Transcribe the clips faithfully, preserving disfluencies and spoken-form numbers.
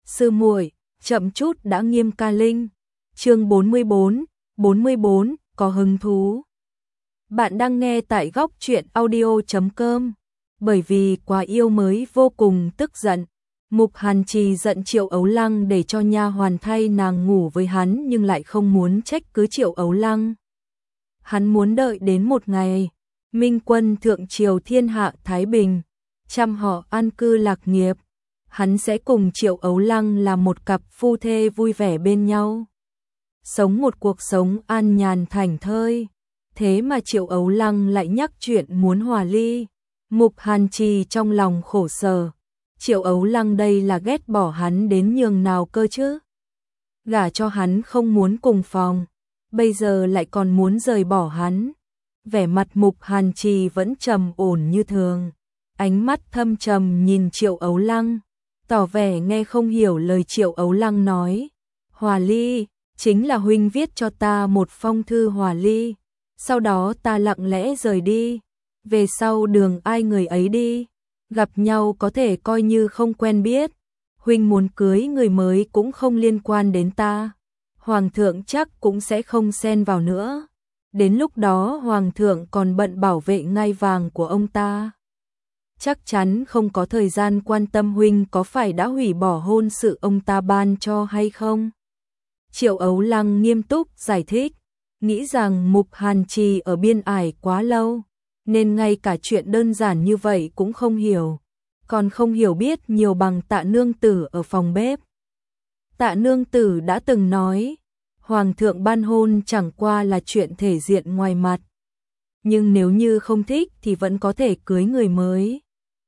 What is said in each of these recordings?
Sư muội, chậm chút đã Nghiêm Ca Linh. Chương bốn mươi bốn, bốn mươi bốn, có hứng thú. Bạn đang nghe tại góc truyện audio chấm com. Bởi vì quá yêu mới vô cùng tức giận. Mục Hàn Trì giận Triệu Ấu Lăng để cho nha hoàn thay nàng ngủ với hắn, nhưng lại không muốn trách cứ Triệu Ấu Lăng. Hắn muốn đợi đến một ngày Minh quân thượng triều thiên hạ thái bình, trăm họ an cư lạc nghiệp, hắn sẽ cùng Triệu Ấu Lăng là một cặp phu thê vui vẻ bên nhau, sống một cuộc sống an nhàn thảnh thơi. Thế mà Triệu Ấu Lăng lại nhắc chuyện muốn hòa ly. Mục Hàn Trì trong lòng khổ sở. Triệu Ấu Lăng đây là ghét bỏ hắn đến nhường nào cơ chứ? Gả cho hắn không muốn cùng phòng, bây giờ lại còn muốn rời bỏ hắn. Vẻ mặt Mục Hàn Trì vẫn trầm ổn như thường, ánh mắt thâm trầm nhìn Triệu Ấu Lăng, tỏ vẻ nghe không hiểu lời Triệu Ấu Lăng nói. Hòa ly, chính là huynh viết cho ta một phong thư hòa ly, sau đó ta lặng lẽ rời đi, về sau đường ai người ấy đi, gặp nhau có thể coi như không quen biết, huynh muốn cưới người mới cũng không liên quan đến ta, hoàng thượng chắc cũng sẽ không xen vào nữa, đến lúc đó hoàng thượng còn bận bảo vệ ngai vàng của ông ta, chắc chắn không có thời gian quan tâm huynh có phải đã hủy bỏ hôn sự ông ta ban cho hay không. Triệu Ấu Lăng nghiêm túc giải thích, nghĩ rằng Mục Hàn Trì ở biên ải quá lâu, nên ngay cả chuyện đơn giản như vậy cũng không hiểu, còn không hiểu biết nhiều bằng Tạ nương tử ở phòng bếp. Tạ nương tử đã từng nói, hoàng thượng ban hôn chẳng qua là chuyện thể diện ngoài mặt, nhưng nếu như không thích thì vẫn có thể cưới người mới.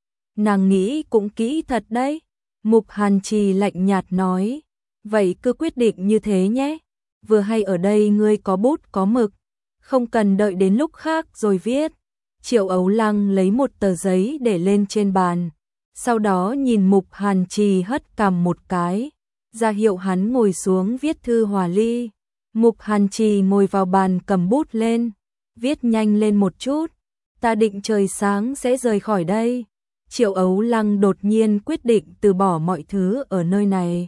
Nàng nghĩ cũng kỹ thật đấy. Mục Hàn Trì lạnh nhạt nói, vậy cứ quyết định như thế nhé, vừa hay ở đây ngươi có bút có mực, không cần đợi đến lúc khác rồi viết. Triệu Ấu Lăng lấy một tờ giấy để lên trên bàn, sau đó nhìn Mục Hàn Trì hất cằm một cái, ra hiệu hắn ngồi xuống viết thư hòa ly. Mục Hàn Trì ngồi vào bàn cầm bút lên, viết nhanh lên một chút, ta định trời sáng sẽ rời khỏi đây. Triệu Ấu Lăng đột nhiên quyết định từ bỏ mọi thứ ở nơi này.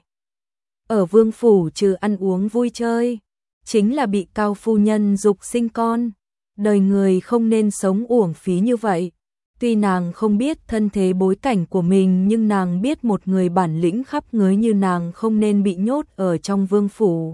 Ở vương phủ trừ ăn uống vui chơi, chính là bị cao phu nhân dục sinh con. Đời người không nên sống uổng phí như vậy. Tuy nàng không biết thân thế bối cảnh của mình, nhưng nàng biết một người bản lĩnh khắp người như nàng không nên bị nhốt ở trong vương phủ,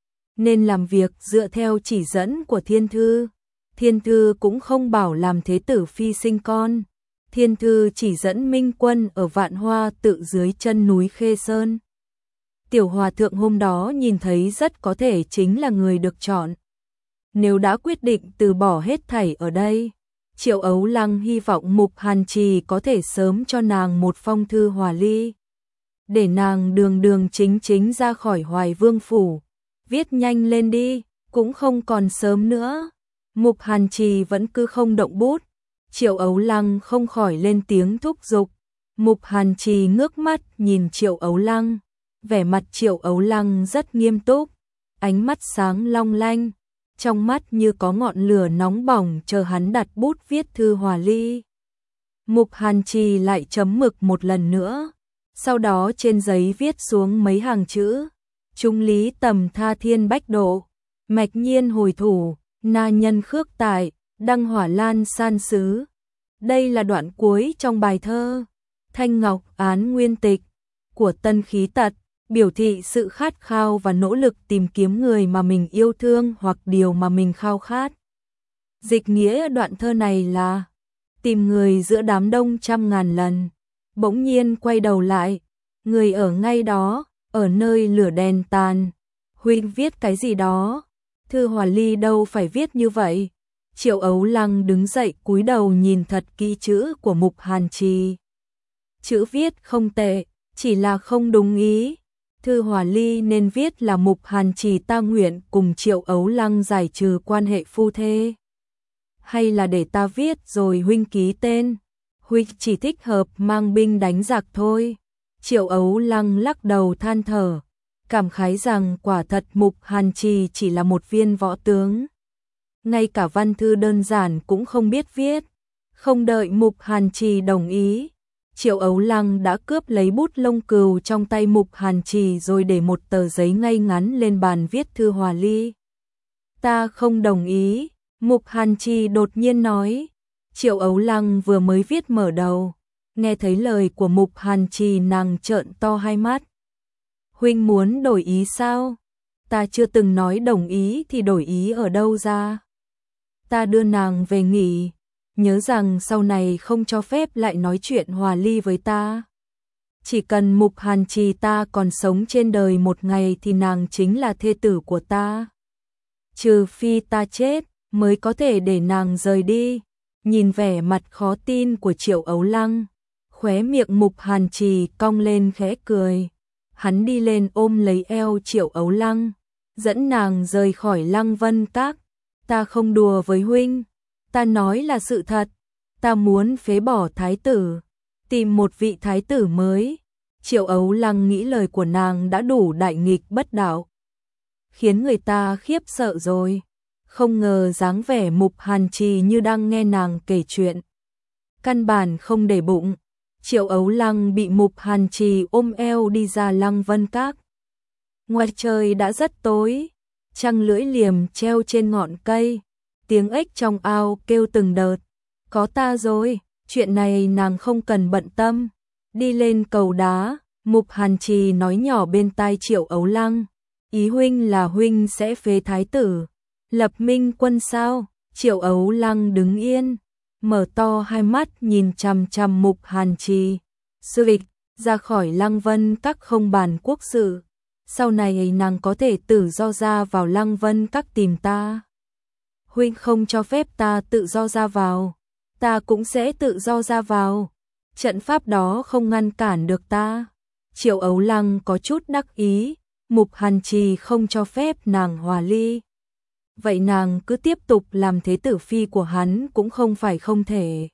nên làm việc dựa theo chỉ dẫn của thiên thư. Thiên thư cũng không bảo làm thế tử phi sinh con. Thiên thư chỉ dẫn Minh quân ở Vạn Hoa tự dưới chân núi Khê Sơn. Tiểu hòa thượng hôm đó nhìn thấy rất có thể chính là người được chọn. Nếu đã quyết định từ bỏ hết thảy ở đây, Triệu Ấu Lăng hy vọng Mục Hàn Trì có thể sớm cho nàng một phong thư hòa ly, để nàng đường đường chính chính ra khỏi Hoài Vương phủ. Viết nhanh lên đi, cũng không còn sớm nữa. Mục Hàn Trì vẫn cứ không động bút. Triệu Ấu Lăng không khỏi lên tiếng thúc giục. Mục Hàn Trì ngước mắt nhìn Triệu Ấu Lăng, vẻ mặt Triệu Ấu Lăng rất nghiêm túc, ánh mắt sáng long lanh, trong mắt như có ngọn lửa nóng bỏng chờ hắn đặt bút viết thư hòa ly. Mục Hàn Trì lại chấm mực một lần nữa, sau đó trên giấy viết xuống mấy hàng chữ: Trung lý tầm tha thiên bách độ, mạch nhiên hồi thủ, na nhân khước tại, đăng hỏa lan san sứ. Đây là đoạn cuối trong bài thơ Thanh Ngọc Án Nguyên Tịch của Tân Khí Tật, biểu thị sự khát khao và nỗ lực tìm kiếm người mà mình yêu thương hoặc điều mà mình khao khát. Dịch nghĩa đoạn thơ này là: tìm người giữa đám đông trăm ngàn lần, bỗng nhiên quay đầu lại, người ở ngay đó, ở nơi lửa đèn tàn. Huynh viết cái gì đó, thư hòa ly đâu phải viết như vậy. Triệu Ấu Lăng đứng dậy cúi đầu nhìn thật kỹ chữ của Mục Hàn Trì. Chữ viết không tệ, chỉ là không đúng ý. Thư hòa ly nên viết là Mục Hàn Trì ta nguyện cùng Triệu Ấu Lăng giải trừ quan hệ phu thê. Hay là để ta viết rồi huynh ký tên, huynh chỉ thích hợp mang binh đánh giặc thôi. Triệu Ấu Lăng lắc đầu than thở, cảm khái rằng quả thật Mục Hàn Trì chỉ là một viên võ tướng, ngay cả văn thư đơn giản cũng không biết viết. Không đợi Mục Hàn Trì đồng ý, Triệu Ấu Lăng đã cướp lấy bút lông cừu trong tay Mục Hàn Trì rồi để một tờ giấy ngay ngắn lên bàn viết thư hòa ly. Ta không đồng ý, Mục Hàn Trì đột nhiên nói. Triệu Ấu Lăng vừa mới viết mở đầu, nghe thấy lời của Mục Hàn Trì nàng trợn to hai mắt. Huynh muốn đổi ý sao? Ta chưa từng nói đồng ý thì đổi ý ở đâu ra? Ta đưa nàng về nghỉ, nhớ rằng sau này không cho phép lại nói chuyện hòa ly với ta. Chỉ cần Mục Hàn Trì ta còn sống trên đời một ngày thì nàng chính là thê tử của ta. Trừ phi ta chết mới có thể để nàng rời đi. Nhìn vẻ mặt khó tin của Triệu Ấu Lăng, khóe miệng Mục Hàn Trì cong lên khẽ cười. Hắn đi lên ôm lấy eo Triệu Ấu Lăng, dẫn nàng rời khỏi Lăng Vân Các. Ta không đùa với huynh, ta nói là sự thật. Ta muốn phế bỏ thái tử, tìm một vị thái tử mới. Triệu Ấu Lăng nghĩ lời của nàng đã đủ đại nghịch bất đạo, khiến người ta khiếp sợ rồi. Không ngờ dáng vẻ Mục Hàn Trì như đang nghe nàng kể chuyện, căn bản không để bụng. Triệu Ấu Lăng bị Mục Hàn Trì ôm eo đi ra Lăng Vân Các. Ngoài trời đã rất tối, trăng lưỡi liềm treo trên ngọn cây, tiếng ếch trong ao kêu từng đợt. Có ta rồi, chuyện này nàng không cần bận tâm. Đi lên cầu đá, Mục Hàn Trì nói nhỏ bên tai Triệu Ấu Lăng. Ý huynh là huynh sẽ phế thái tử, lập minh quân sao? Triệu Ấu Lăng đứng yên, mở to hai mắt nhìn chằm chằm Mục Hàn Trì. Sư vịch, ra khỏi Lăng Vân Các không bàn quốc sự. Sau này nàng có thể tự do ra vào Lăng Vân Các tìm ta. Huynh không cho phép ta tự do ra vào, ta cũng sẽ tự do ra vào. Trận pháp đó không ngăn cản được ta. Triệu Ấu Lăng có chút đắc ý. Mục Hàn Trì không cho phép nàng hòa ly, vậy nàng cứ tiếp tục làm thế tử phi của hắn cũng không phải không thể.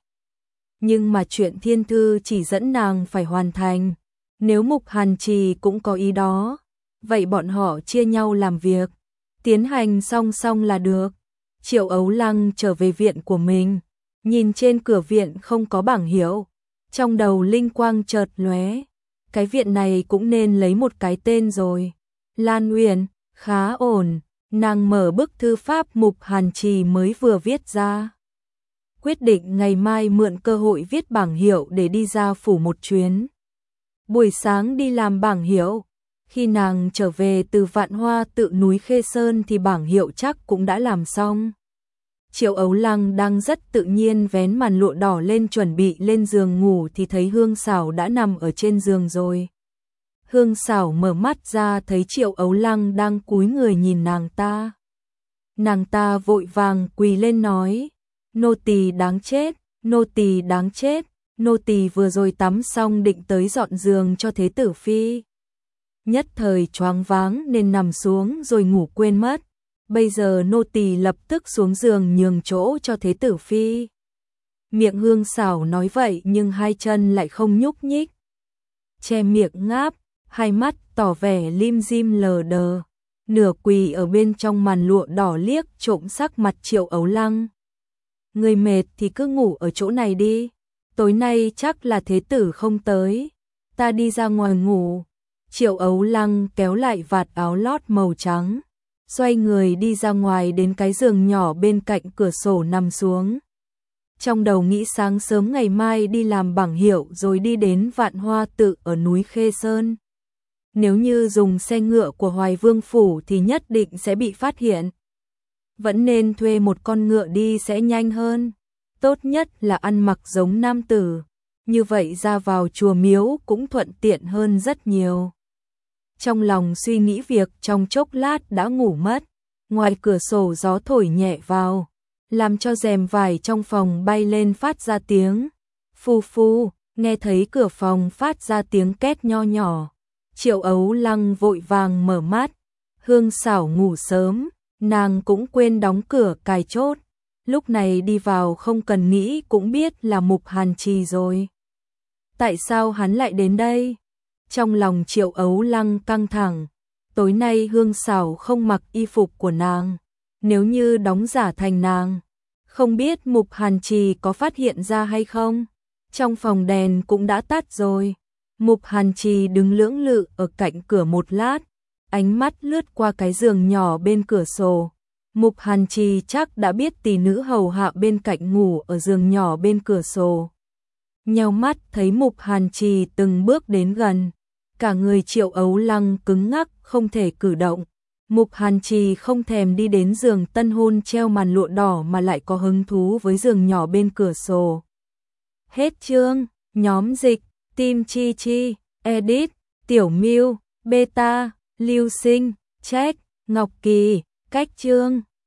Nhưng mà chuyện thiên thư chỉ dẫn nàng phải hoàn thành. Nếu Mục Hàn Trì cũng có ý đó, vậy bọn họ chia nhau làm việc, tiến hành song song là được. Triệu Ấu Lăng trở về viện của mình, nhìn trên cửa viện không có bảng hiệu, trong đầu linh quang chợt lóe. Cái viện này cũng nên lấy một cái tên rồi. Lan Uyển, khá ổn. Nàng mở bức thư pháp Mục Hàn Trì mới vừa viết ra. Quyết định ngày mai mượn cơ hội viết bảng hiệu để đi ra phủ một chuyến. Buổi sáng đi làm bảng hiệu, khi nàng trở về từ Vạn Hoa Tự núi Khê Sơn thì bảng hiệu chắc cũng đã làm xong. Triệu Ấu Lăng đang rất tự nhiên vén màn lụa đỏ lên chuẩn bị lên giường ngủ thì thấy Hương Sảo đã nằm ở trên giường rồi. Hương Sảo mở mắt ra thấy Triệu Ấu Lăng đang cúi người nhìn nàng ta. Nàng ta vội vàng quỳ lên nói, nô tỳ đáng chết, nô tỳ đáng chết, nô tỳ vừa rồi tắm xong định tới dọn giường cho thế tử phi. Nhất thời choáng váng nên nằm xuống rồi ngủ quên mất. Bây giờ nô tỳ lập tức xuống giường nhường chỗ cho thế tử phi. Miệng Hương Sảo nói vậy nhưng hai chân lại không nhúc nhích, che miệng ngáp, hai mắt tỏ vẻ lim dim lờ đờ, nửa quỳ ở bên trong màn lụa đỏ liếc trộm sắc mặt Triệu Ấu Lăng. Người mệt thì cứ ngủ ở chỗ này đi, tối nay chắc là thế tử không tới, ta đi ra ngoài ngủ. Triệu Ấu Lăng kéo lại vạt áo lót màu trắng, xoay người đi ra ngoài đến cái giường nhỏ bên cạnh cửa sổ nằm xuống. Trong đầu nghĩ sáng sớm ngày mai đi làm bảng hiệu rồi đi đến Vạn Hoa Tự ở núi Khê Sơn. Nếu như dùng xe ngựa của Hoài Vương Phủ thì nhất định sẽ bị phát hiện. Vẫn nên thuê một con ngựa đi sẽ nhanh hơn. Tốt nhất là ăn mặc giống nam tử, như vậy ra vào chùa miếu cũng thuận tiện hơn rất nhiều. Trong lòng suy nghĩ việc trong chốc lát đã ngủ mất. Ngoài cửa sổ gió thổi nhẹ vào, làm cho rèm vải trong phòng bay lên phát ra tiếng phu phu. Nghe thấy cửa phòng phát ra tiếng két nho nhỏ, Triệu Ấu Lăng vội vàng mở mắt. Hương Sảo ngủ sớm, nàng cũng quên đóng cửa cài chốt, lúc này đi vào không cần nghĩ cũng biết là Mục Hàn Trì rồi. Tại sao hắn lại đến đây? Trong lòng Triệu Ấu Lăng căng thẳng. Tối nay Hương Sảo không mặc y phục của nàng, nếu như đóng giả thành nàng, không biết Mục Hàn Trì có phát hiện ra hay không. Trong phòng đèn cũng đã tắt rồi. Mục Hàn Trì đứng lưỡng lự ở cạnh cửa một lát, ánh mắt lướt qua cái giường nhỏ bên cửa sổ. Mục Hàn Trì chắc đã biết tỷ nữ hầu hạ bên cạnh ngủ ở giường nhỏ bên cửa sổ. Nheo mắt thấy Mục Hàn Trì từng bước đến gần, cả người Triệu Ấu Lăng cứng ngắc không thể cử động. Mục Hàn Trì không thèm đi đến giường tân hôn treo màn lụa đỏ mà lại có hứng thú với giường nhỏ bên cửa sổ. Hết chương. Nhóm dịch Tim Chi Chi, Edit, Tiểu Miu, Beta, Lưu Sinh, Check, Ngọc Kỳ, cách chương.